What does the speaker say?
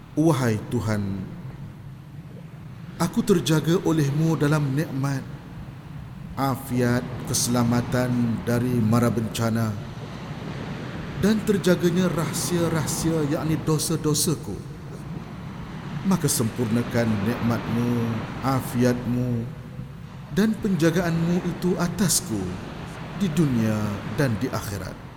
Wahai Tuhan, aku terjaga oleh-Mu dalam nikmat, afiat, keselamatan dari mara bencana dan terjaganya rahsia-rahsia yakni dosa-dosaku. Maka sempurnakan nikmat-Mu, afiat-Mu dan penjagaan-Mu itu atasku di dunia dan di akhirat.